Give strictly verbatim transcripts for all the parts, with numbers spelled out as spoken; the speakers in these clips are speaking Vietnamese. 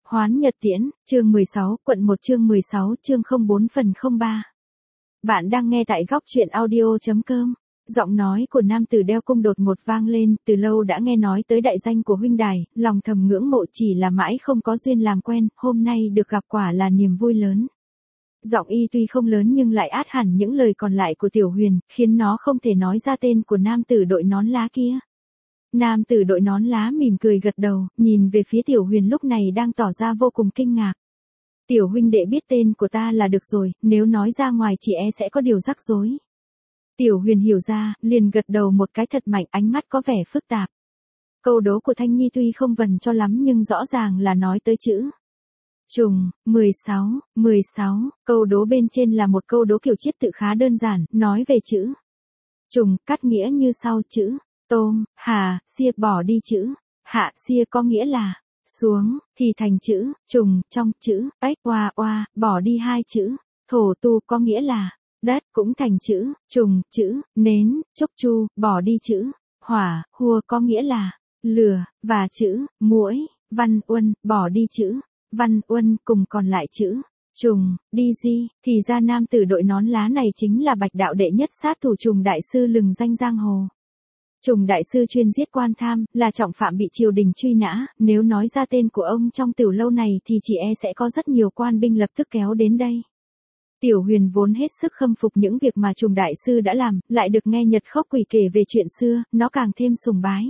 Hoán Nhật Tiễn, chương mười sáu, quận một chương mười sáu, chương không bốn phần không ba. Bạn đang nghe tại góc truyện audio chấm com. Giọng nói của nam tử đeo cung đột ngột vang lên, từ lâu đã nghe nói tới đại danh của huynh đài, lòng thầm ngưỡng mộ chỉ là mãi không có duyên làm quen, hôm nay được gặp quả là niềm vui lớn. Giọng y tuy không lớn nhưng lại át hẳn những lời còn lại của Tiểu Huyền, khiến nó không thể nói ra tên của nam tử đội nón lá kia. Nam tử đội nón lá mỉm cười gật đầu, nhìn về phía Tiểu Huyền lúc này đang tỏ ra vô cùng kinh ngạc. Tiểu huynh đệ biết tên của ta là được rồi, nếu nói ra ngoài chị e sẽ có điều rắc rối. Tiểu Huyền hiểu ra, liền gật đầu một cái thật mạnh, ánh mắt có vẻ phức tạp. Câu đố của Thanh Nhi tuy không vần cho lắm nhưng rõ ràng là nói tới chữ trùng. mười sáu, mười sáu, câu đố bên trên là một câu đố kiểu chiết tự khá đơn giản, nói về chữ trùng, cắt nghĩa như sau: chữ tôm, hà, xia bỏ đi chữ hạ, xia có nghĩa là xuống, thì thành chữ trùng, trong chữ ếch oa oa, bỏ đi hai chữ thổ tu có nghĩa là đất, cũng thành chữ trùng, chữ nến, chốc chu, bỏ đi chữ hỏa, hua có nghĩa là lửa, và chữ muỗi, văn uân, bỏ đi chữ văn uân, cùng còn lại chữ trùng, đi di, thì ra nam tử đội nón lá này chính là Bạch đạo đệ nhất sát thủ Trùng đại sư lừng danh giang hồ. Trùng đại sư chuyên giết quan tham, là trọng phạm bị triều đình truy nã, nếu nói ra tên của ông trong tiểu lâu này thì chỉ e sẽ có rất nhiều quan binh lập tức kéo đến đây. Tiểu Huyền vốn hết sức khâm phục những việc mà Trùng đại sư đã làm, lại được nghe Nhật Khốc Quỷ kể về chuyện xưa, nó càng thêm sùng bái.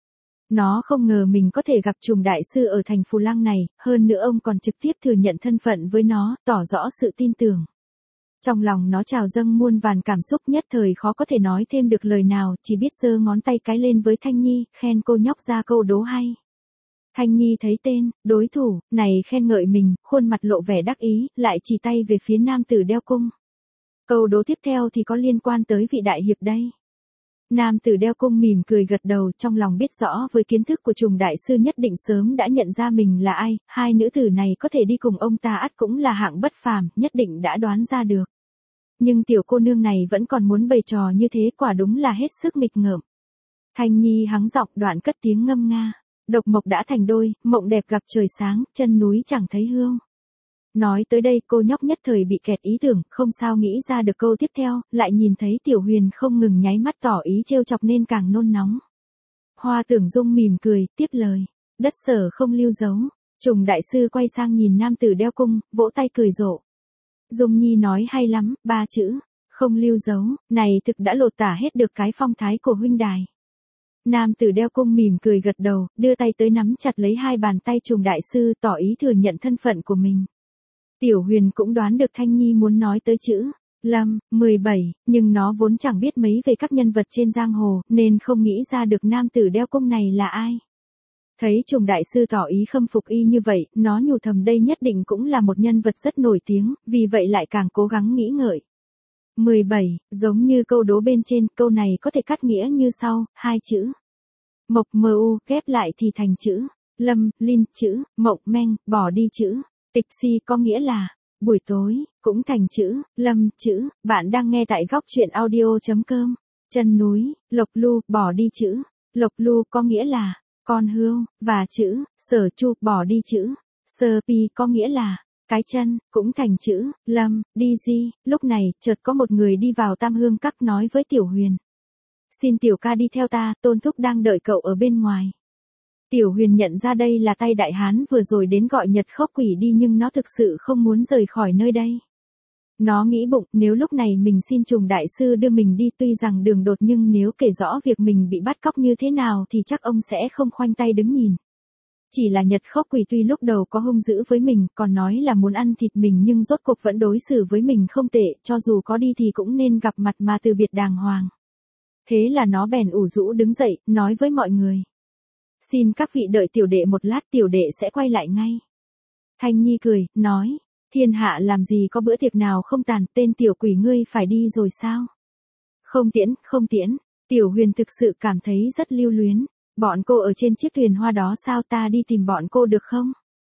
Nó không ngờ mình có thể gặp Trùng đại sư ở thành Phù Lăng này, hơn nữa ông còn trực tiếp thừa nhận thân phận với nó, tỏ rõ sự tin tưởng. Trong lòng nó trào dâng muôn vàn cảm xúc, nhất thời khó có thể nói thêm được lời nào, chỉ biết giơ ngón tay cái lên với Thanh Nhi, khen cô nhóc ra câu đố hay. Thanh Nhi thấy tên, đối thủ, này khen ngợi mình, khuôn mặt lộ vẻ đắc ý, lại chỉ tay về phía nam tử đeo cung. Câu đố tiếp theo thì có liên quan tới vị đại hiệp đây. Nam tử đeo cung mỉm cười gật đầu, trong lòng biết rõ với kiến thức của Trùng đại sư nhất định sớm đã nhận ra mình là ai, hai nữ tử này có thể đi cùng ông ta ắt cũng là hạng bất phàm, nhất định đã đoán ra được. Nhưng tiểu cô nương này vẫn còn muốn bày trò như thế, quả đúng là hết sức nghịch ngợm. Thanh Nhi hắng giọng đoạn cất tiếng ngâm nga. Độc mộc đã thành đôi, mộng đẹp gặp trời sáng, chân núi chẳng thấy hương. Nói tới đây cô nhóc nhất thời bị kẹt ý tưởng, không sao nghĩ ra được câu tiếp theo, lại nhìn thấy Tiểu Huyền không ngừng nháy mắt tỏ ý trêu chọc nên càng nôn nóng. Hoa Tưởng Dung mỉm cười, tiếp lời. Đất sở không lưu dấu. Trùng đại sư quay sang nhìn nam tử đeo cung, vỗ tay cười rộ. Dung Nhi nói hay lắm, ba chữ không lưu dấu, này thực đã lột tả hết được cái phong thái của huynh đài. Nam tử đeo cung mỉm cười gật đầu, đưa tay tới nắm chặt lấy hai bàn tay Trùng đại sư, tỏ ý thừa nhận thân phận của mình. Tiểu Huyền cũng đoán được Thanh Nhi muốn nói tới chữ Lâm, mười bảy, nhưng nó vốn chẳng biết mấy về các nhân vật trên giang hồ, nên không nghĩ ra được nam tử đeo cung này là ai. Thấy Trùng đại sư tỏ ý khâm phục y như vậy, nó nhủ thầm đây nhất định cũng là một nhân vật rất nổi tiếng, vì vậy lại càng cố gắng nghĩ ngợi. mười bảy, giống như câu đố bên trên, câu này có thể cắt nghĩa như sau: hai chữ mộc mu, ghép lại thì thành chữ lâm, linh, chữ mộng meng, bỏ đi chữ tịch si có nghĩa là buổi tối, cũng thành chữ lâm, chữ. Bạn đang nghe tại góc truyện audio chấm com. Chân núi, lộc lu, bỏ đi chữ lộc lu có nghĩa là con hươu, và chữ sở chu, bỏ đi chữ sơ pi có nghĩa là cái chân, cũng thành chữ lâm, đi di. Lúc này chợt có một người đi vào Tam Hương Các nói với Tiểu Huyền. Xin tiểu ca đi theo ta, tôn thúc đang đợi cậu ở bên ngoài. Tiểu Huyền nhận ra đây là tay đại hán vừa rồi đến gọi Nhật Khốc Quỷ đi, nhưng nó thực sự không muốn rời khỏi nơi đây. Nó nghĩ bụng, nếu lúc này mình xin Trùng đại sư đưa mình đi, tuy rằng đường đột nhưng nếu kể rõ việc mình bị bắt cóc như thế nào thì chắc ông sẽ không khoanh tay đứng nhìn. Chỉ là Nhật Khốc Quỷ tuy lúc đầu có hung dữ với mình, còn nói là muốn ăn thịt mình, nhưng rốt cuộc vẫn đối xử với mình không tệ, cho dù có đi thì cũng nên gặp mặt mà từ biệt đàng hoàng. Thế là nó bèn ủ rũ đứng dậy, nói với mọi người. Xin các vị đợi tiểu đệ một lát, tiểu đệ sẽ quay lại ngay. Thanh Nhi cười, nói. Thiên hạ làm gì có bữa tiệc nào không tàn, tên tiểu quỷ ngươi phải đi rồi sao? Không tiễn, không tiễn. Tiểu Huyền thực sự cảm thấy rất lưu luyến. Bọn cô ở trên chiếc thuyền hoa đó sao, ta đi tìm bọn cô được không?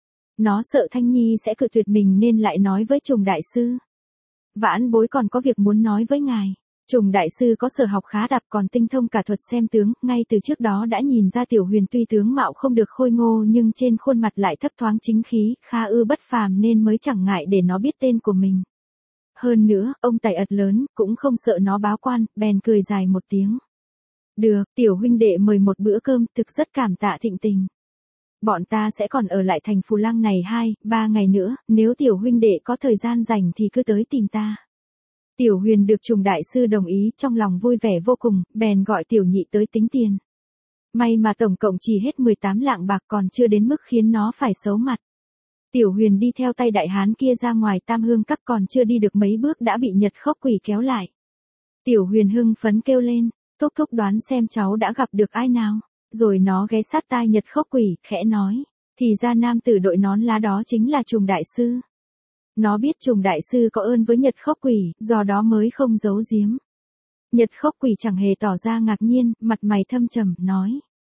Nó sợ Thanh Nhi sẽ cự tuyệt mình nên lại nói với Trùng đại sư. Vãn bối còn có việc muốn nói với ngài. Trùng đại sư có sở học khá đạp còn tinh thông cả thuật xem tướng, ngay từ trước đó đã nhìn ra Tiểu Huyền tuy tướng mạo không được khôi ngô nhưng trên khuôn mặt lại thấp thoáng chính khí, khá ư bất phàm nên mới chẳng ngại để nó biết tên của mình. Hơn nữa, ông tài ật lớn, cũng không sợ nó báo quan, bèn cười dài một tiếng. Được, Tiểu huynh đệ mời một bữa cơm, thực rất cảm tạ thịnh tình. Bọn ta sẽ còn ở lại thành Phù Lăng này hai, ba ngày nữa, nếu Tiểu huynh đệ có thời gian rảnh thì cứ tới tìm ta. Tiểu Huyền được Trùng đại sư đồng ý, trong lòng vui vẻ vô cùng, bèn gọi Tiểu Nhị tới tính tiền. May mà tổng cộng chỉ hết mười tám lạng bạc còn chưa đến mức khiến nó phải xấu mặt. Tiểu Huyền đi theo tay đại hán kia ra ngoài Tam Hương Các còn chưa đi được mấy bước đã bị Nhật Khốc Quỷ kéo lại. Tiểu Huyền hưng phấn kêu lên, thúc thúc đoán xem cháu đã gặp được ai nào. Rồi nó ghé sát tai Nhật Khốc Quỷ, khẽ nói, thì ra nam tử đội nón lá đó chính là Trùng đại sư. Nó biết Trùng đại sư có ơn với Nhật Khốc Quỷ, do đó mới không giấu giếm. Nhật Khốc Quỷ chẳng hề tỏ ra ngạc nhiên, mặt mày thâm trầm, nói.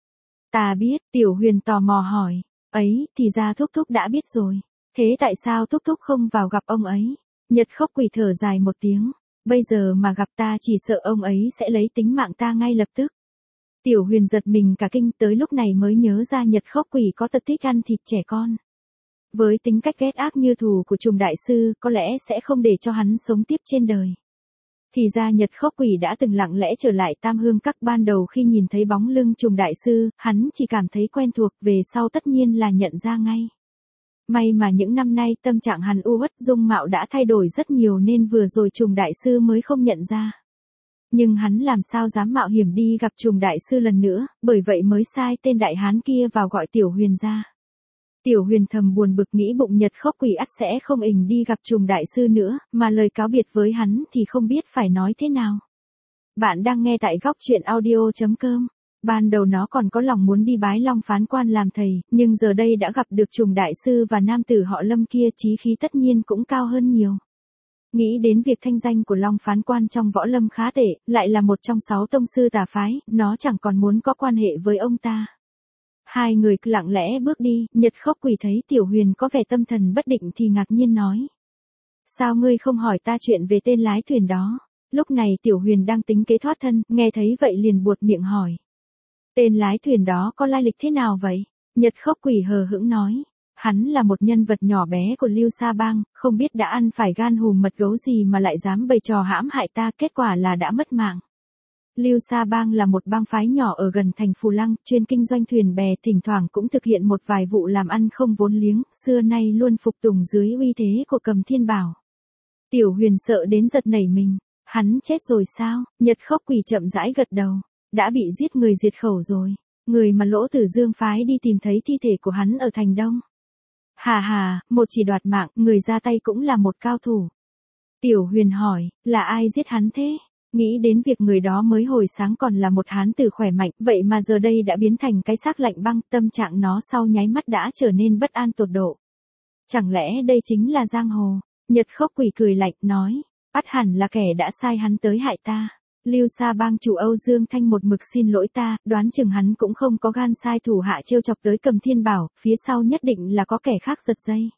Ta biết, Tiểu Huyền tò mò hỏi, ấy, thì ra thúc thúc đã biết rồi. Thế tại sao thúc thúc không vào gặp ông ấy? Nhật Khốc Quỷ thở dài một tiếng, bây giờ mà gặp ta chỉ sợ ông ấy sẽ lấy tính mạng ta ngay lập tức. Tiểu Huyền giật mình cả kinh, tới lúc này mới nhớ ra Nhật Khốc Quỷ có tật thích ăn thịt trẻ con. Với tính cách ghét ác như thù của Trùng đại sư, có lẽ sẽ không để cho hắn sống tiếp trên đời. Thì ra Nhật Khốc Quỷ đã từng lặng lẽ trở lại Tam Hương Các, ban đầu khi nhìn thấy bóng lưng Trùng đại sư, hắn chỉ cảm thấy quen thuộc, về sau tất nhiên là nhận ra ngay. May mà những năm nay tâm trạng hắn u uất, dung mạo đã thay đổi rất nhiều nên vừa rồi Trùng đại sư mới không nhận ra. Nhưng hắn làm sao dám mạo hiểm đi gặp Trùng đại sư lần nữa, bởi vậy mới sai tên đại hán kia vào gọi Tiểu Huyền ra. Tiểu Huyền thầm buồn bực nghĩ bụng Nhật Khốc Quỷ ắt sẽ không ình đi gặp Trùng đại sư nữa, mà lời cáo biệt với hắn thì không biết phải nói thế nào. Bạn đang nghe tại góc truyện audio chấm com. Ban đầu nó còn có lòng muốn đi bái Long Phán Quan làm thầy, nhưng giờ đây đã gặp được Trùng đại sư và nam tử họ Lâm kia, chí khí tất nhiên cũng cao hơn nhiều. Nghĩ đến việc thanh danh của Long Phán Quan trong võ lâm khá tệ, lại là một trong sáu tông sư tà phái, nó chẳng còn muốn có quan hệ với ông ta. Hai người lặng lẽ bước đi, Nhật Khốc Quỷ thấy Tiểu Huyền có vẻ tâm thần bất định thì ngạc nhiên nói. Sao ngươi không hỏi ta chuyện về tên lái thuyền đó? Lúc này Tiểu Huyền đang tính kế thoát thân, nghe thấy vậy liền buột miệng hỏi. Tên lái thuyền đó có lai lịch thế nào vậy? Nhật Khốc Quỷ hờ hững nói. Hắn là một nhân vật nhỏ bé của Lưu Sa Bang, không biết đã ăn phải gan hùm mật gấu gì mà lại dám bày trò hãm hại ta, kết quả là đã mất mạng. Lưu Sa Bang là một bang phái nhỏ ở gần thành Phù Lăng, chuyên kinh doanh thuyền bè, thỉnh thoảng cũng thực hiện một vài vụ làm ăn không vốn liếng, xưa nay luôn phục tùng dưới uy thế của Cầm Thiên Bảo. Tiểu Huyền sợ đến giật nảy mình, hắn chết rồi sao? Nhật Khốc Quỷ chậm rãi gật đầu, đã bị giết người diệt khẩu rồi, người mà Lỗ Tử Dương phái đi tìm thấy thi thể của hắn ở thành Đông. Hà hà, một chỉ đoạt mạng, người ra tay cũng là một cao thủ. Tiểu Huyền hỏi, là ai giết hắn thế? Nghĩ đến việc người đó mới hồi sáng còn là một hán tử khỏe mạnh, vậy mà giờ đây đã biến thành cái xác lạnh băng, tâm trạng nó sau nháy mắt đã trở nên bất an tột độ. Chẳng lẽ đây chính là giang hồ? Nhật Khốc Quỷ cười lạnh, nói, ắt hẳn là kẻ đã sai hắn tới hại ta. Lưu Sa Bang chủ Âu Dương Thanh một mực xin lỗi ta, đoán chừng hắn cũng không có gan sai thủ hạ trêu chọc tới Cầm Thiên Bảo, phía sau nhất định là có kẻ khác giật dây.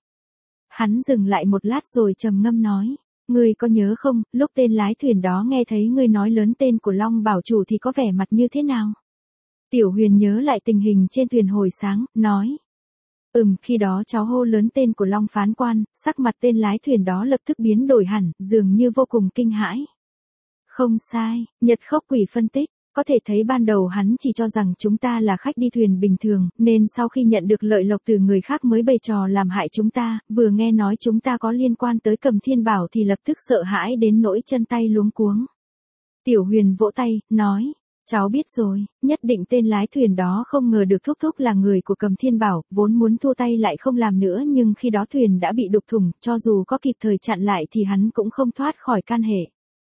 Hắn dừng lại một lát rồi trầm ngâm nói, ngươi có nhớ không, lúc tên lái thuyền đó nghe thấy ngươi nói lớn tên của Long Bảo chủ thì có vẻ mặt như thế nào? Tiểu Huyền nhớ lại tình hình trên thuyền hồi sáng, nói. Ừm, khi đó cháu hô lớn tên của Long Phán Quan, sắc mặt tên lái thuyền đó lập tức biến đổi hẳn, dường như vô cùng kinh hãi. Không sai, Nhật Khốc Quỷ phân tích, có thể thấy ban đầu hắn chỉ cho rằng chúng ta là khách đi thuyền bình thường, nên sau khi nhận được lợi lộc từ người khác mới bày trò làm hại chúng ta, vừa nghe nói chúng ta có liên quan tới Cầm Thiên Bảo thì lập tức sợ hãi đến nỗi chân tay luống cuống. Tiểu Huyền vỗ tay, nói, cháu biết rồi, nhất định tên lái thuyền đó không ngờ được thúc thúc là người của Cầm Thiên Bảo, vốn muốn thua tay lại không làm nữa nhưng khi đó thuyền đã bị đục thủng, cho dù có kịp thời chặn lại thì hắn cũng không thoát khỏi can hệ.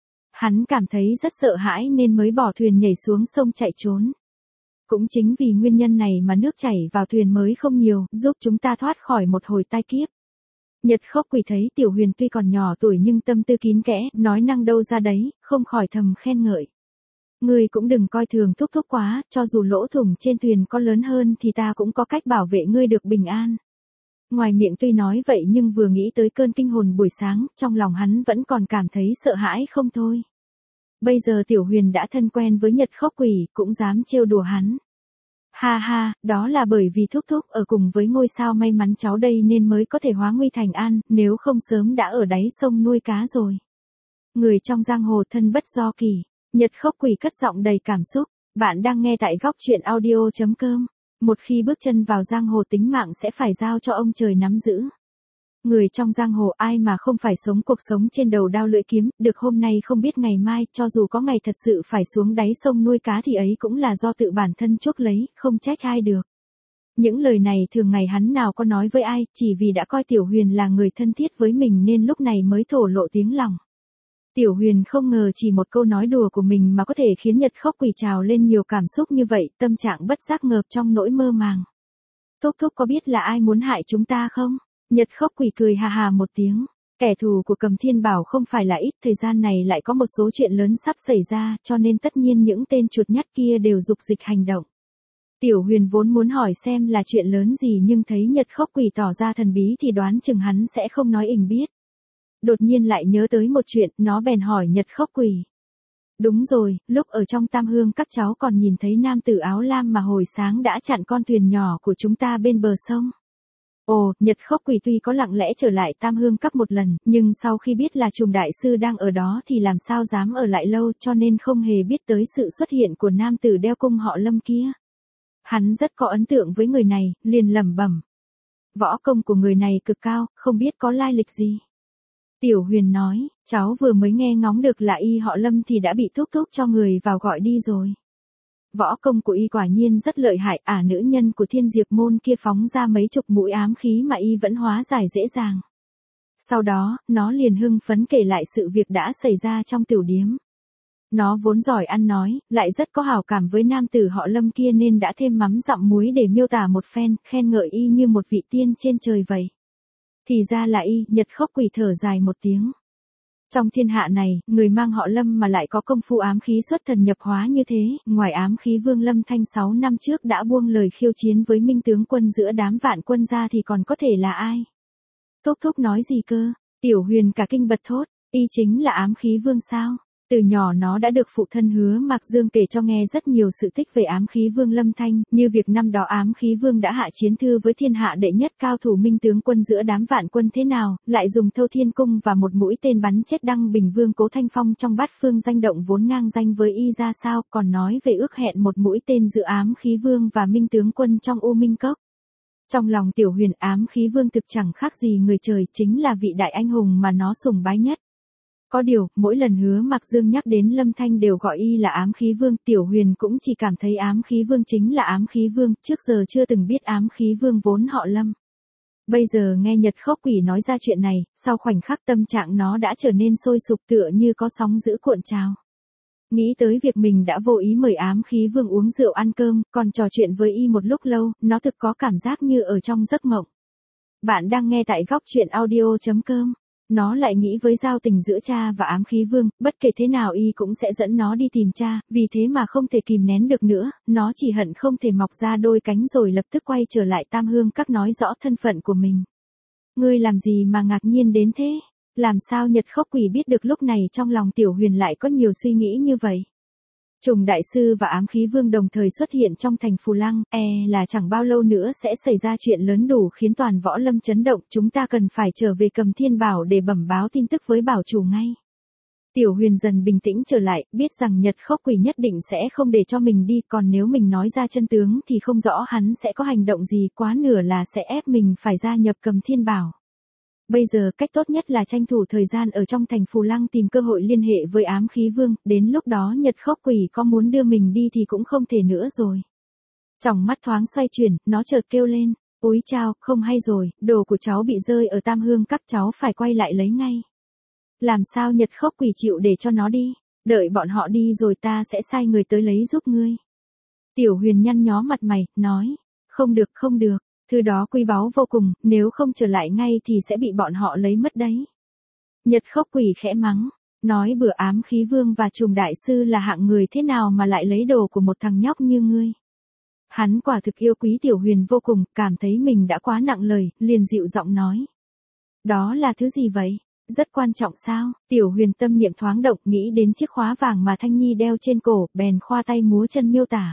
Hắn cảm thấy rất sợ hãi nên mới bỏ thuyền nhảy xuống sông chạy trốn. Cũng chính vì nguyên nhân này mà nước chảy vào thuyền mới không nhiều, giúp chúng ta thoát khỏi một hồi tai kiếp. Nhật Khốc Quỷ thấy Tiểu Huyền tuy còn nhỏ tuổi nhưng tâm tư kín kẽ, nói năng đâu ra đấy, không khỏi thầm khen ngợi. Ngươi cũng đừng coi thường thúc thúc quá, cho dù lỗ thủng trên thuyền có lớn hơn thì ta cũng có cách bảo vệ ngươi được bình an. Ngoài miệng tuy nói vậy nhưng vừa nghĩ tới cơn kinh hồn buổi sáng, trong lòng hắn vẫn còn cảm thấy sợ hãi không thôi. Bây giờ Tiểu Huyền đã thân quen với Nhật Khốc Quỷ, cũng dám trêu đùa hắn. Ha ha, đó là bởi vì thúc thúc ở cùng với ngôi sao may mắn cháu đây nên mới có thể hóa nguy thành an, nếu không sớm đã ở đáy sông nuôi cá rồi. Người trong giang hồ thân bất do kỳ, Nhật Khốc Quỷ cất giọng đầy cảm xúc. Bạn đang nghe tại góc truyện audio chấm com. Một khi bước chân vào giang hồ tính mạng sẽ phải giao cho ông trời nắm giữ. Người trong giang hồ ai mà không phải sống cuộc sống trên đầu đao lưỡi kiếm, được hôm nay không biết ngày mai, cho dù có ngày thật sự phải xuống đáy sông nuôi cá thì ấy cũng là do tự bản thân chuốc lấy, không trách ai được. Những lời này thường ngày hắn nào có nói với ai, chỉ vì đã coi Tiểu Huyền là người thân thiết với mình nên lúc này mới thổ lộ tiếng lòng. Tiểu Huyền không ngờ chỉ một câu nói đùa của mình mà có thể khiến Nhật Khốc Quỷ trào lên nhiều cảm xúc như vậy, tâm trạng bất giác ngợp trong nỗi mơ màng. Thúc thúc có biết là ai muốn hại chúng ta không? Nhật Khốc Quỷ cười hà hà một tiếng. Kẻ thù của Cầm Thiên Bảo không phải là ít, thời gian này lại có một số chuyện lớn sắp xảy ra, cho nên tất nhiên những tên chuột nhắt kia đều dục dịch hành động. Tiểu Huyền vốn muốn hỏi xem là chuyện lớn gì nhưng thấy Nhật Khốc Quỷ tỏ ra thần bí thì đoán chừng hắn sẽ không nói ình biết. Đột nhiên lại nhớ tới một chuyện, nó bèn hỏi Nhật Khốc Quỷ. Đúng rồi, lúc ở trong Tam Hương các cháu còn nhìn thấy nam tử áo lam mà hồi sáng đã chặn con thuyền nhỏ của chúng ta bên bờ sông. Ồ, Nhật Khốc Quỷ tuy có lặng lẽ trở lại Tam Hương các một lần, nhưng sau khi biết là Trùng đại sư đang ở đó thì làm sao dám ở lại lâu, cho nên không hề biết tới sự xuất hiện của nam tử đeo cung họ Lâm kia. Hắn rất có ấn tượng với người này, liền lẩm bẩm. Võ công của người này cực cao, không biết có lai lịch gì. Tiểu Huyền nói, cháu vừa mới nghe ngóng được là y họ Lâm thì đã bị thúc thúc cho người vào gọi đi rồi. Võ công của y quả nhiên rất lợi hại, ả nữ nhân của Thiên Diệp môn kia phóng ra mấy chục mũi ám khí mà y vẫn hóa giải dễ dàng. Sau đó, nó liền hưng phấn kể lại sự việc đã xảy ra trong tiểu điếm. Nó vốn giỏi ăn nói, lại rất có hảo cảm với nam tử họ Lâm kia nên đã thêm mắm dặm muối để miêu tả một phen, khen ngợi y như một vị tiên trên trời vậy. Thì ra là y, Nhật Khốc Quỷ thở dài một tiếng. Trong thiên hạ này, người mang họ Lâm mà lại có công phu ám khí xuất thần nhập hóa như thế, ngoài ám khí vương Lâm Thanh sáu năm trước đã buông lời khiêu chiến với Minh tướng quân giữa đám vạn quân ra thì còn có thể là ai? Thúc thúc nói gì cơ? Tiểu Huyền cả kinh bật thốt, y chính là ám khí vương sao? Từ nhỏ nó đã được phụ thân Hứa Mạc Dương kể cho nghe rất nhiều sự tích về ám khí vương Lâm Thanh, như việc năm đó ám khí vương đã hạ chiến thư với thiên hạ đệ nhất cao thủ Minh tướng quân giữa đám vạn quân thế nào, lại dùng Thâu Thiên Cung và một mũi tên bắn chết Đăng Bình Vương Cố Thanh Phong trong bát phương danh động vốn ngang danh với y ra sao, còn nói về ước hẹn một mũi tên giữa ám khí vương và Minh tướng quân trong U Minh Cốc. Trong lòng Tiểu Huyền, ám khí vương thực chẳng khác gì người trời, chính là vị đại anh hùng mà nó sùng bái nhất. Có điều, mỗi lần Hứa Mạc Dương nhắc đến Lâm Thanh đều gọi y là ám khí vương, Tiểu Huyền cũng chỉ cảm thấy ám khí vương chính là ám khí vương, trước giờ chưa từng biết ám khí vương vốn họ Lâm. Bây giờ nghe Nhật Khốc Quỷ nói ra chuyện này, sau khoảnh khắc tâm trạng nó đã trở nên sôi sục tựa như có sóng dữ cuộn trào. Nghĩ tới việc mình đã vô ý mời ám khí vương uống rượu ăn cơm, còn trò chuyện với y một lúc lâu, nó thực có cảm giác như ở trong giấc mộng. Bạn đang nghe tại góc truyện audio chấm com. Nó lại nghĩ với giao tình giữa cha và ám khí vương, bất kể thế nào y cũng sẽ dẫn nó đi tìm cha, vì thế mà không thể kìm nén được nữa, nó chỉ hận không thể mọc ra đôi cánh rồi lập tức quay trở lại Tam Hương các nói rõ thân phận của mình. Ngươi làm gì mà ngạc nhiên đến thế? Làm sao Nhật Khốc Quỷ biết được lúc này trong lòng Tiểu Huyền lại có nhiều suy nghĩ như vậy? Trùng đại sư và ám khí vương đồng thời xuất hiện trong thành Phù Lăng, e là chẳng bao lâu nữa sẽ xảy ra chuyện lớn đủ khiến toàn võ lâm chấn động, chúng ta cần phải trở về Cầm Thiên Bảo để bẩm báo tin tức với bảo chủ ngay. Tiểu Huyền dần bình tĩnh trở lại, biết rằng Nhật Khốc Quỷ nhất định sẽ không để cho mình đi, còn nếu mình nói ra chân tướng thì không rõ hắn sẽ có hành động gì, quá nửa là sẽ ép mình phải gia nhập Cầm Thiên Bảo. Bây giờ cách tốt nhất là tranh thủ thời gian ở trong thành Phù Lăng tìm cơ hội liên hệ với ám khí vương, đến lúc đó Nhật Khốc Quỷ có muốn đưa mình đi thì cũng không thể nữa rồi. Tròng mắt thoáng xoay chuyển, nó chợt kêu lên, úi chao, không hay rồi, đồ của cháu bị rơi ở Tam Hương các, cháu phải quay lại lấy ngay. Làm sao Nhật Khốc Quỷ chịu để cho nó đi, đợi bọn họ đi rồi ta sẽ sai người tới lấy giúp ngươi. Tiểu Huyền nhăn nhó mặt mày, nói, không được không được. Thứ đó quý báu vô cùng, nếu không trở lại ngay thì sẽ bị bọn họ lấy mất đấy. Nhật Khốc Quỷ khẽ mắng, nói bừa ám khí vương và Trùng đại sư là hạng người thế nào mà lại lấy đồ của một thằng nhóc như ngươi. Hắn quả thực yêu quý Tiểu Huyền vô cùng, cảm thấy mình đã quá nặng lời, liền dịu giọng nói. Đó là thứ gì vậy? Rất quan trọng sao? Tiểu Huyền tâm niệm thoáng động, nghĩ đến chiếc khóa vàng mà Thanh Nhi đeo trên cổ, bèn khoa tay múa chân miêu tả.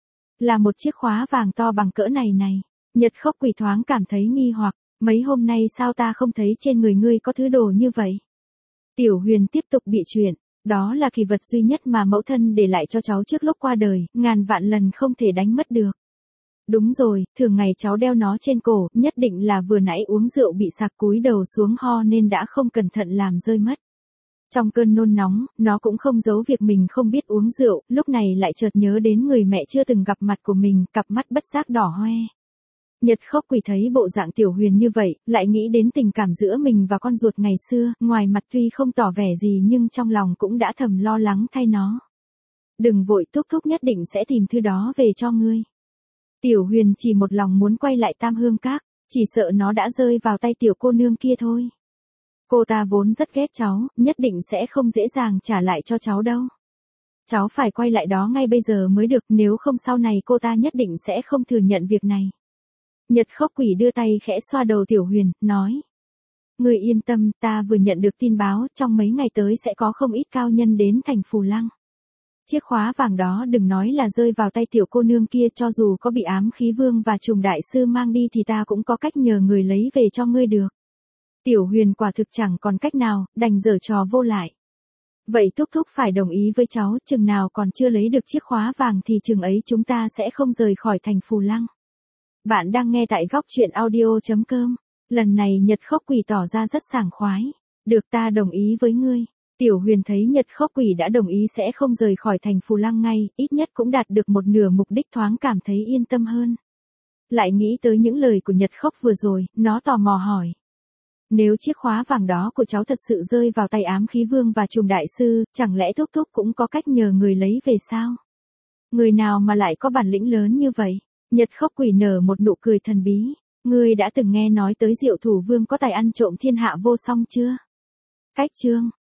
Là một chiếc khóa vàng to bằng cỡ này này. Nhật Khốc Quỷ thoáng cảm thấy nghi hoặc, mấy hôm nay sao ta không thấy trên người ngươi có thứ đồ như vậy? Tiểu Huyền tiếp tục bịa chuyện, đó là kỳ vật duy nhất mà mẫu thân để lại cho cháu trước lúc qua đời, ngàn vạn lần không thể đánh mất được. Đúng rồi, thường ngày cháu đeo nó trên cổ, nhất định là vừa nãy uống rượu bị sặc cúi đầu xuống ho nên đã không cẩn thận làm rơi mất. Trong cơn nôn nóng, nó cũng không giấu việc mình không biết uống rượu, lúc này lại chợt nhớ đến người mẹ chưa từng gặp mặt của mình, cặp mắt bất giác đỏ hoe. Nhật Khốc Quỷ thấy bộ dạng Tiểu Huyền như vậy, lại nghĩ đến tình cảm giữa mình và con ruột ngày xưa, ngoài mặt tuy không tỏ vẻ gì nhưng trong lòng cũng đã thầm lo lắng thay nó. Đừng vội, thúc thúc nhất định sẽ tìm thứ đó về cho ngươi. Tiểu Huyền chỉ một lòng muốn quay lại Tam Hương Các, chỉ sợ nó đã rơi vào tay tiểu cô nương kia thôi. Cô ta vốn rất ghét cháu, nhất định sẽ không dễ dàng trả lại cho cháu đâu. Cháu phải quay lại đó ngay bây giờ mới được, nếu không sau này cô ta nhất định sẽ không thừa nhận việc này. Nhật Khốc Quỷ đưa tay khẽ xoa đầu Tiểu Huyền, nói. Ngươi yên tâm, ta vừa nhận được tin báo, trong mấy ngày tới sẽ có không ít cao nhân đến thành Phù Lăng. Chiếc khóa vàng đó đừng nói là rơi vào tay tiểu cô nương kia, cho dù có bị ám khí vương và trùng đại sư mang đi thì ta cũng có cách nhờ người lấy về cho ngươi được. Tiểu Huyền quả thực chẳng còn cách nào, đành giở trò vô lại. Vậy thúc thúc phải đồng ý với cháu, chừng nào còn chưa lấy được chiếc khóa vàng thì chừng ấy chúng ta sẽ không rời khỏi thành Phù Lăng. Bạn đang nghe tại góc truyện audio chấm com. Lần này Nhật Khốc Quỷ tỏ ra rất sảng khoái. Được, ta đồng ý với ngươi. Tiểu Huyền thấy Nhật Khốc Quỷ đã đồng ý sẽ không rời khỏi thành Phù Lăng ngay, ít nhất cũng đạt được một nửa mục đích, thoáng cảm thấy yên tâm hơn. Lại nghĩ tới những lời của Nhật Khốc vừa rồi, nó tò mò hỏi. Nếu chiếc khóa vàng đó của cháu thật sự rơi vào tay ám khí vương và trùng đại sư, chẳng lẽ thúc thúc cũng có cách nhờ người lấy về sao? Người nào mà lại có bản lĩnh lớn như vậy? Nhật Khốc Quỷ nở một nụ cười thần bí. Ngươi đã từng nghe nói tới Diệu Thủ Vương có tài ăn trộm thiên hạ vô song chưa? Cách chương